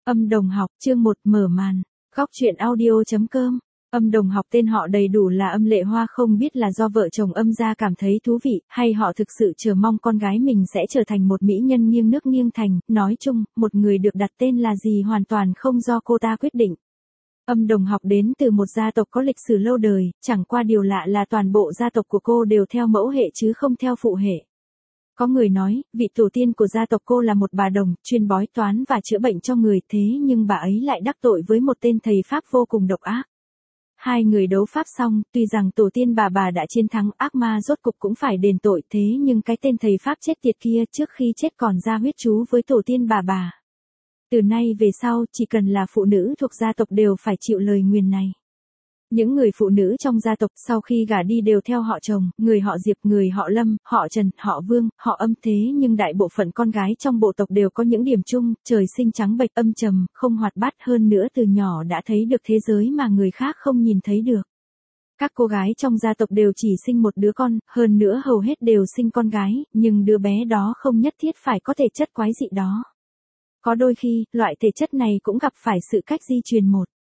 Âm đồng học, chương 1 mở màn. Góc truyện audio.com. Âm đồng học tên họ đầy đủ là Âm Lệ Hoa, không biết là do vợ chồng Âm gia cảm thấy thú vị, hay họ thực sự chờ mong con gái mình sẽ trở thành một mỹ nhân nghiêng nước nghiêng thành. Nói chung, một người được đặt tên là gì hoàn toàn không do cô ta quyết định. Âm đồng học đến từ một gia tộc có lịch sử lâu đời, chẳng qua điều lạ là toàn bộ gia tộc của cô đều theo mẫu hệ chứ không theo phụ hệ. Có người nói, vị tổ tiên của gia tộc cô là một bà đồng, chuyên bói toán và chữa bệnh cho người, thế nhưng bà ấy lại đắc tội với một tên thầy Pháp vô cùng độc ác. Hai người đấu pháp xong, tuy rằng tổ tiên bà đã chiến thắng, ác ma rốt cục cũng phải đền tội, thế nhưng cái tên thầy Pháp chết tiệt kia trước khi chết còn ra huyết chú với tổ tiên bà. Từ nay về sau, chỉ cần là phụ nữ thuộc gia tộc đều phải chịu lời nguyền này. Những người phụ nữ trong gia tộc sau khi gả đi đều theo họ chồng, người họ Diệp, người họ Lâm, họ Trần, họ Vương, họ Âm, thế nhưng đại bộ phận con gái trong bộ tộc đều có những điểm chung, trời sinh trắng bệch, âm trầm, không hoạt bát, hơn nữa từ nhỏ đã thấy được thế giới mà người khác không nhìn thấy được. Các cô gái trong gia tộc đều chỉ sinh một đứa con, hơn nữa hầu hết đều sinh con gái, nhưng đứa bé đó không nhất thiết phải có thể chất quái dị đó. Có đôi khi, loại thể chất này cũng gặp phải sự cách di truyền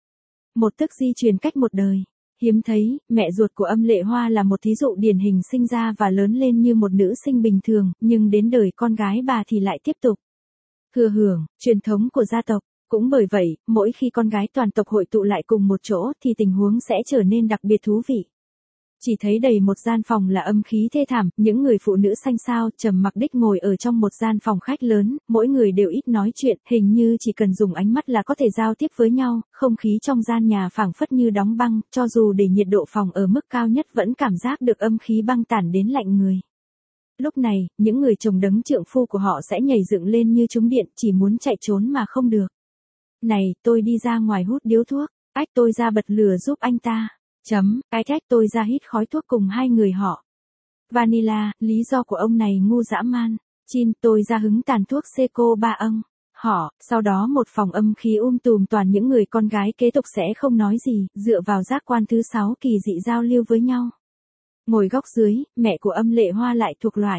một tức di truyền cách một đời. Hiếm thấy, mẹ ruột của Âm Lệ Hoa là một thí dụ điển hình, sinh ra và lớn lên như một nữ sinh bình thường, nhưng đến đời con gái bà thì lại tiếp tục thừa hưởng truyền thống của gia tộc. Cũng bởi vậy, mỗi khi con gái toàn tộc hội tụ lại cùng một chỗ thì tình huống sẽ trở nên đặc biệt thú vị. Chỉ thấy đầy một gian phòng là âm khí thê thảm, những người phụ nữ xanh xao, trầm mặc đích ngồi ở trong một gian phòng khách lớn, mỗi người đều ít nói chuyện, hình như chỉ cần dùng ánh mắt là có thể giao tiếp với nhau, không khí trong gian nhà phảng phất như đóng băng, cho dù để nhiệt độ phòng ở mức cao nhất vẫn cảm giác được âm khí băng tản đến lạnh người. Lúc này, những người chồng đấng trượng phu của họ sẽ nhảy dựng lên như trúng điện, chỉ muốn chạy trốn mà không được. Này, tôi đi ra ngoài hút điếu thuốc, ách tôi ra bật lửa giúp anh ta. Cái trách tôi ra hít khói thuốc cùng hai người họ. Vanilla, lý do của ông này ngu dã man. Chin, tôi ra hứng tàn thuốc Seco ba ông. Họ, sau đó một phòng âm khí tùm toàn những người con gái kế tục sẽ không nói gì, dựa vào giác quan thứ 6 kỳ dị giao lưu với nhau. Ngồi góc dưới, mẹ của Âm Lệ Hoa lại thuộc loại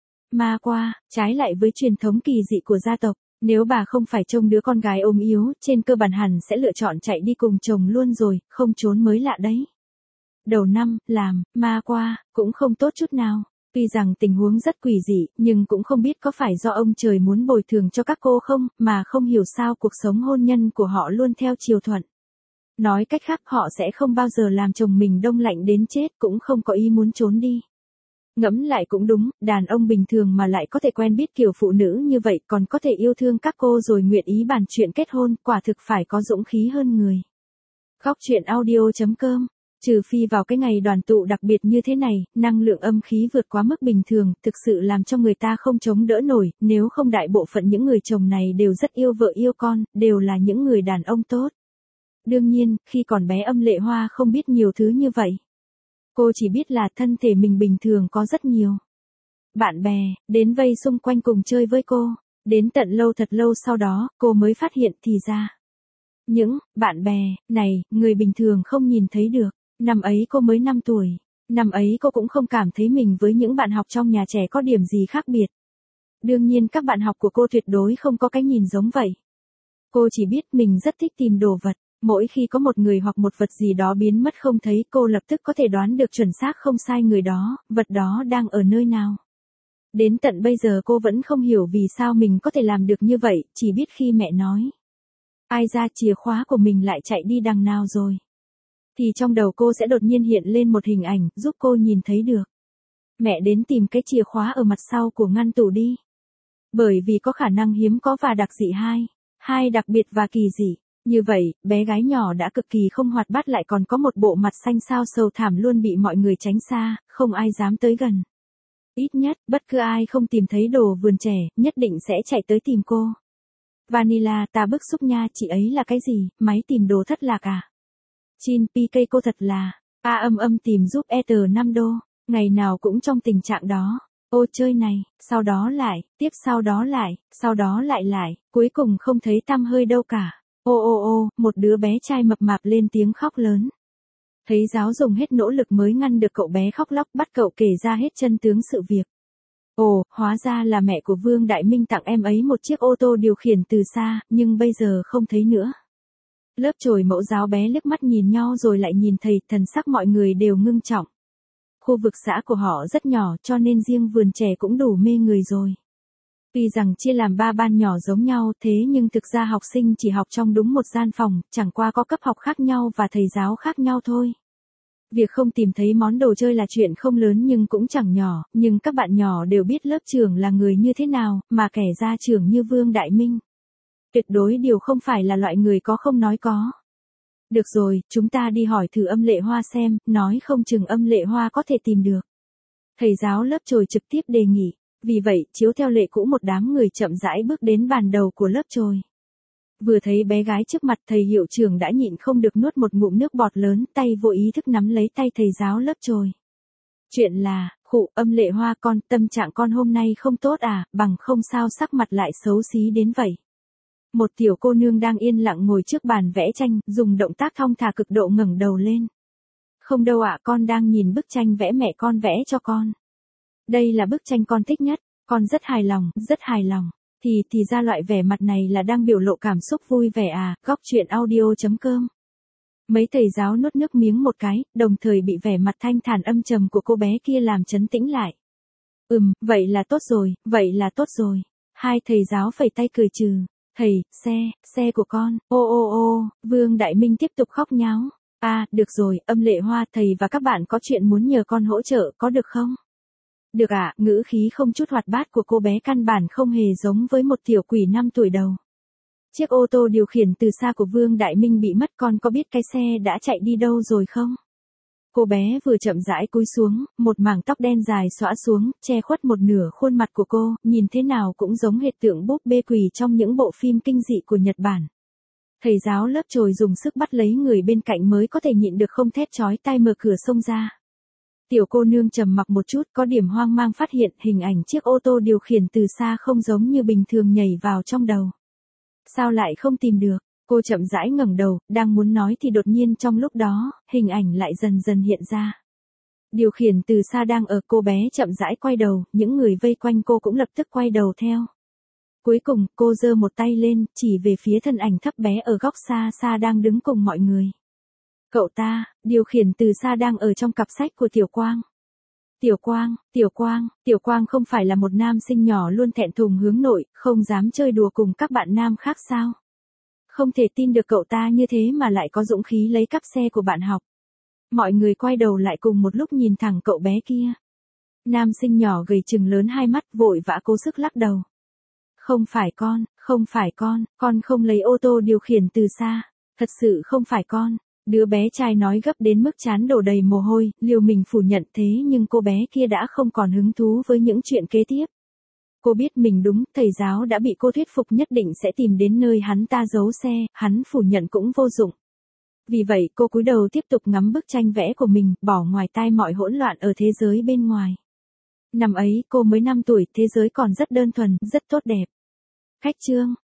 ma qua, trái lại với truyền thống kỳ dị của gia tộc. Nếu bà không phải trông đứa con gái ốm yếu, trên cơ bản hẳn sẽ lựa chọn chạy đi cùng chồng luôn rồi, không trốn mới lạ đấy. Đầu năm, làm, ma qua, cũng không tốt chút nào. Tuy rằng tình huống rất quỷ dị, nhưng cũng không biết có phải do ông trời muốn bồi thường cho các cô không, mà không hiểu sao cuộc sống hôn nhân của họ luôn theo chiều thuận. Nói cách khác, họ sẽ không bao giờ làm chồng mình đông lạnh đến chết, cũng không có ý muốn trốn đi. Ngẫm lại cũng đúng, đàn ông bình thường mà lại có thể quen biết kiểu phụ nữ như vậy, còn có thể yêu thương các cô rồi nguyện ý bàn chuyện kết hôn, quả thực phải có dũng khí hơn người. Góc truyện audio.com. Trừ phi vào cái ngày đoàn tụ đặc biệt như thế này, năng lượng âm khí vượt quá mức bình thường, thực sự làm cho người ta không chống đỡ nổi, nếu không đại bộ phận những người chồng này đều rất yêu vợ yêu con, đều là những người đàn ông tốt. Đương nhiên, khi còn bé Âm Lệ Hoa không biết nhiều thứ như vậy. Cô chỉ biết là thân thể mình bình thường có rất nhiều bạn bè, đến vây xung quanh cùng chơi với cô. Đến tận thật lâu sau đó, cô mới phát hiện thì ra. Những bạn bè này, người bình thường không nhìn thấy được. Năm ấy cô mới 5 tuổi. Năm ấy cô cũng không cảm thấy mình với những bạn học trong nhà trẻ có điểm gì khác biệt. Đương nhiên các bạn học của cô tuyệt đối không có cái nhìn giống vậy. Cô chỉ biết mình rất thích tìm đồ vật. Mỗi khi có một người hoặc một vật gì đó biến mất không thấy, cô lập tức có thể đoán được chuẩn xác không sai người đó, vật đó đang ở nơi nào. Đến tận bây giờ cô vẫn không hiểu vì sao mình có thể làm được như vậy, chỉ biết khi mẹ nói. Ai ra chìa khóa của mình lại chạy đi đằng nào rồi. Thì trong đầu cô sẽ đột nhiên hiện lên một hình ảnh, giúp cô nhìn thấy được. Mẹ đến tìm cái chìa khóa ở mặt sau của ngăn tủ đi. Bởi vì có khả năng hiếm có và đặc dị hai đặc biệt và kỳ dị. Như vậy, bé gái nhỏ đã cực kỳ không hoạt bát lại còn có một bộ mặt xanh xao sầu thảm luôn bị mọi người tránh xa, không ai dám tới gần. Ít nhất, bất cứ ai không tìm thấy đồ vườn trẻ, nhất định sẽ chạy tới tìm cô. Vanilla, ta bức xúc nha, chị ấy là cái gì, máy tìm đồ thất lạc à? Chin, PK cô thật là, âm tìm giúp Ether 5 đô, ngày nào cũng trong tình trạng đó. Ô chơi này, sau đó lại, tiếp sau đó lại, cuối cùng không thấy tăm hơi đâu cả. Ô, một đứa bé trai mập mạp lên tiếng khóc lớn. Thấy giáo dùng hết nỗ lực mới ngăn được cậu bé khóc lóc, bắt cậu kể ra hết chân tướng sự việc. Ồ, hóa ra là mẹ của Vương Đại Minh tặng em ấy một chiếc ô tô điều khiển từ xa, nhưng bây giờ không thấy nữa. Lớp chồi mẫu giáo bé liếc mắt nhìn nhau rồi lại nhìn thầy, thần sắc mọi người đều ngưng trọng. Khu vực xã của họ rất nhỏ cho nên riêng vườn trẻ cũng đủ mê người rồi. Tuy rằng chia làm 3 ban nhỏ giống nhau thế nhưng thực ra học sinh chỉ học trong đúng một gian phòng, chẳng qua có cấp học khác nhau và thầy giáo khác nhau thôi. Việc không tìm thấy món đồ chơi là chuyện không lớn nhưng cũng chẳng nhỏ, nhưng các bạn nhỏ đều biết lớp trưởng là người như thế nào, mà kẻ gia trưởng như Vương Đại Minh. Tuyệt đối đều không phải là loại người có không nói có. Được rồi, chúng ta đi hỏi thử Âm Lệ Hoa xem, nói không chừng Âm Lệ Hoa có thể tìm được. Thầy giáo lớp chồi trực tiếp đề nghị. Vì vậy, chiếu theo lệ cũ một đám người chậm rãi bước đến bàn đầu của lớp chồi. Vừa thấy bé gái trước mặt thầy hiệu trưởng đã nhịn không được nuốt một ngụm nước bọt lớn, tay vô ý thức nắm lấy tay thầy giáo lớp chồi. Chuyện là, khụ, Âm Lệ Hoa con, tâm trạng con hôm nay không tốt à, bằng không sao sắc mặt lại xấu xí đến vậy. Một tiểu cô nương đang yên lặng ngồi trước bàn vẽ tranh, dùng động tác thong thả cực độ ngẩng đầu lên. Không đâu ạ, con đang nhìn bức tranh vẽ mẹ con vẽ cho con. Đây là bức tranh con thích nhất, con rất hài lòng, rất hài lòng. Thì ra loại vẻ mặt này là đang biểu lộ cảm xúc vui vẻ à, góc chuyện audio.com. Mấy thầy giáo nuốt nước miếng một cái, đồng thời bị vẻ mặt thanh thản âm trầm của cô bé kia làm trấn tĩnh lại. Vậy là tốt rồi, vậy là tốt rồi. Hai thầy giáo phẩy tay cười trừ. Thầy, xe của con, ô, Vương Đại Minh tiếp tục khóc nháo. À, được rồi, Âm Lệ Hoa, thầy và các bạn có chuyện muốn nhờ con hỗ trợ, có được không? Được ạ, ngữ khí không chút hoạt bát của cô bé căn bản không hề giống với một tiểu quỷ 5 tuổi đầu. Chiếc ô tô điều khiển từ xa của Vương Đại Minh bị mất, con có biết cái xe đã chạy đi đâu rồi không? Cô bé vừa chậm rãi cúi xuống, một mảng tóc đen dài xõa xuống, che khuất một nửa khuôn mặt của cô, nhìn thế nào cũng giống hệt tượng búp bê quỷ trong những bộ phim kinh dị của Nhật Bản. Thầy giáo lớp chồi dùng sức bắt lấy người bên cạnh mới có thể nhịn được không thét chói tai mở cửa xông ra. Tiểu cô nương trầm mặc một chút, có điểm hoang mang phát hiện hình ảnh chiếc ô tô điều khiển từ xa không giống như bình thường nhảy vào trong đầu. Sao lại không tìm được? Cô chậm rãi ngẩng đầu, đang muốn nói thì đột nhiên trong lúc đó, hình ảnh lại dần dần hiện ra. Điều khiển từ xa đang ở, cô bé chậm rãi quay đầu, những người vây quanh cô cũng lập tức quay đầu theo. Cuối cùng, cô giơ một tay lên, chỉ về phía thân ảnh thấp bé ở góc xa xa đang đứng cùng mọi người. Cậu ta, điều khiển từ xa đang ở trong cặp sách của Tiểu Quang. Tiểu Quang không phải là một nam sinh nhỏ luôn thẹn thùng hướng nội, không dám chơi đùa cùng các bạn nam khác sao? Không thể tin được cậu ta như thế mà lại có dũng khí lấy cắp xe của bạn học. Mọi người quay đầu lại cùng một lúc nhìn thẳng cậu bé kia. Nam sinh nhỏ gầy chừng lớn hai mắt vội vã cố sức lắc đầu. Không phải con không lấy ô tô điều khiển từ xa, thật sự không phải con. Đứa bé trai nói gấp đến mức trán đổ đầy mồ hôi, liều mình phủ nhận thế nhưng cô bé kia đã không còn hứng thú với những chuyện kế tiếp. Cô biết mình đúng, thầy giáo đã bị cô thuyết phục nhất định sẽ tìm đến nơi hắn ta giấu xe, hắn phủ nhận cũng vô dụng. Vì vậy cô cúi đầu tiếp tục ngắm bức tranh vẽ của mình, bỏ ngoài tai mọi hỗn loạn ở thế giới bên ngoài. Năm ấy cô mới 5 tuổi, thế giới còn rất đơn thuần, rất tốt đẹp. Khách chương.